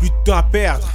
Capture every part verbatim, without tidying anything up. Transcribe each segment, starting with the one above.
Plus de temps à perdre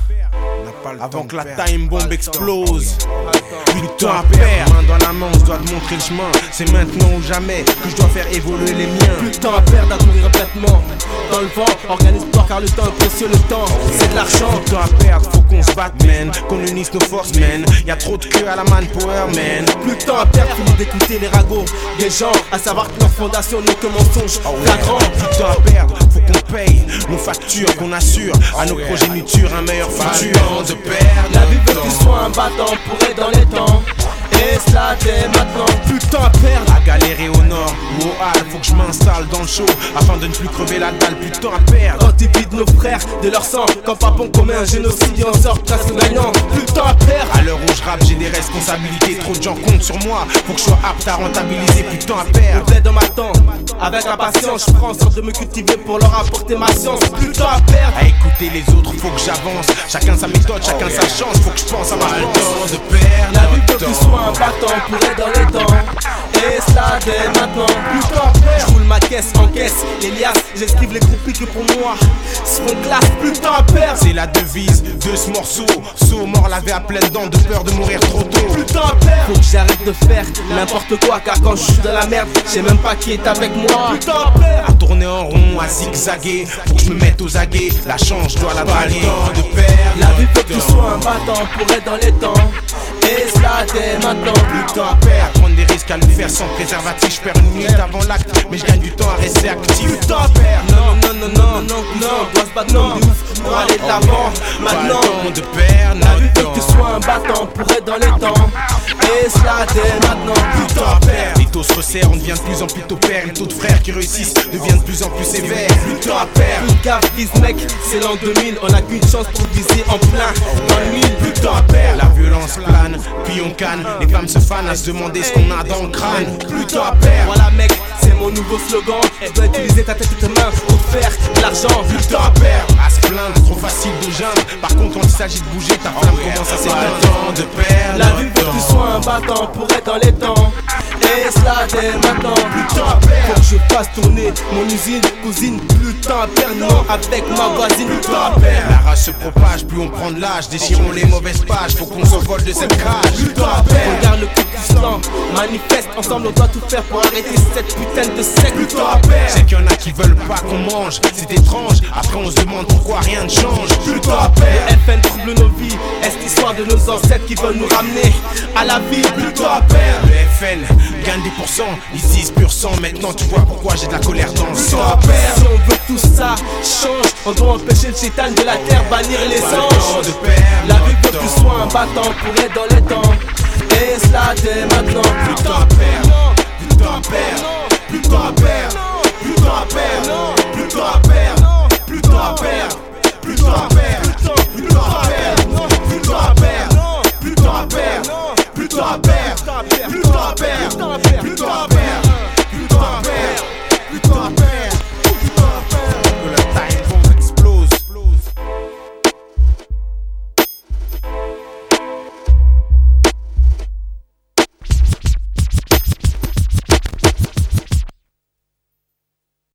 avant que la time bomb explose. Plus de temps à perdre. Main dans la main, on se doit te montrer le chemin. C'est maintenant ou jamais que je dois faire évoluer les miens. Plus de temps à perdre à courir bêtement dans le vent. Organise-toi car le temps est précieux, le temps c'est de l'argent. Plus de temps à perdre, faut qu'on se batte man. Qu'on unisse nos forces man. Y'a trop de queue à la manpower man. Plus de temps à perdre, fini d'écouter les ragots des gens. À savoir que leur fondation n'est que mensonge flagrant. Plus de temps à perdre, faut qu'on paye nos factures, qu'on assure à nos progénitures un meilleur futur. De perdre la vie veut que tu sois un battant pour être dans les temps. Et cela dès maintenant. Plus de temps à perdre à galérer au nord ou au hall. Faut que je m'installe dans le show afin de ne plus crever la dalle. Plus de temps à perdre quand ils vident nos frères de leur sang. Quand papon commet un génocide et on sort presque gagnant. Plus de temps à perdre. À l'heure où je rappe j'ai des responsabilités. Trop de gens comptent sur moi. Faut que je sois apte à rentabiliser. Plus de temps à perdre. Au bled dans ma temps. Avec impatience je prends en sorte de me cultiver pour leur apporter ma science. Plus de temps à perdre. À écouter les autres faut que j'avance. Chacun sa méthode, chacun sa chance. Faut que je pense à ma chance de perdre. La vie veut que tu sois un battant pour être dans les temps. Et cela dès maintenant. Plus de temps à perdre. Je roule ma caisse en caisse, les liasses, j'esquive les groupes qui pour moi se font glace. Plus de temps à perdre. C'est la devise de ce morceau. Saut mort lavé à pleines dents de peur de mourir trop tôt. Plus de temps à perdre. Faut que j'arrête de faire n'importe quoi car quand je suis dans la merde, je sais même pas qui est avec moi. Plus de temps à perdre. À tourner en rond, à zigzaguer. Faut que je me mette aux aguets. La chance, je dois la draguer. De perdre. La vie veut que tu sois un battant pour être dans les temps. Et cela dès maintenant. Plus de temps à perdre. À prendre des risques à le faire sans préservatif. Je perds une minute avant l'acte, mais je gagne du temps à rester actif. Plus de temps à perdre. Non, non, non, non, non, non. On doit se battre non, de ouf pour aller de l'avant. Maintenant, de perdre. La vie veut que tu sois un battant pour être dans les temps. Et cela dès maintenant. Plus de temps à perdre. Les taux se resserrent, on devient de plus en plus tôt père. Les taux de frères qui réussissent deviennent de plus en plus sévères. Plus de temps à perdre. Plus gaffe, vise mec, c'est l'an deux mille. On a qu'une chance pour viser en plein dans le mille. Plus de temps à perdre. La violence plane, puis on canne. Les femmes se fanent à se demander ce qu'on a dans le crâne. Plus de temps à perdre. Voilà mec, c'est mon nouveau slogan. Tu dois utiliser ta tête et tes mains pour faire de l'argent. Plus de temps à perdre. À se plaindre, trop facile de geindre. Par contre quand il s'agit de bouger, ta flamme commence à s'éteindre. De perdre. La vie veut que tu sois un battant pour être dans les temps. Et cela dès maintenant. Plus de temps à perdre. Faut que je fasse tourner mon usine, cousine. Plus de temps à perdre, non, avec ma voisine. Plus de temps à perdre. La race se propage, plus on prend de l'âge. Déchirons les mauvaises pages, faut qu'on s'envole de cette cage. Plus de temps à perdre. Regarde le cul du slam, manifeste, ensemble on doit tout faire pour arrêter cette putain de secte. Plus de temps à perdre. C'est qu'il y en a qui veulent pas qu'on mange, c'est étrange. Après on se demande pourquoi rien ne change. Plus de temps à perdre. Le F N trouble nos vies, est-ce l'histoire de nos ancêtres qui veulent nous ramener à la vie. Plus de temps à perdre. Le F N gagne des pourcents, ils disent pur sang. Maintenant tu vois pourquoi j'ai de la colère dans le sang. Si on veut que tout ça change, on doit empêcher le chétan de la terre, bannir les anges. La vie veut que tu sois un battant pour être dans les temps. Et cela dès maintenant. Plus de temps à perdre. Plus de temps à perdre. Plus de temps à perdre. Plus de temps à perdre. Plus de temps à perdre. Plus de temps à perdre. Plus de temps à perdre. Plus de temps à perdre. Plus de temps à perdre. Plus de temps à perdre. Plus de temps à perdre. Plus de temps à perdre.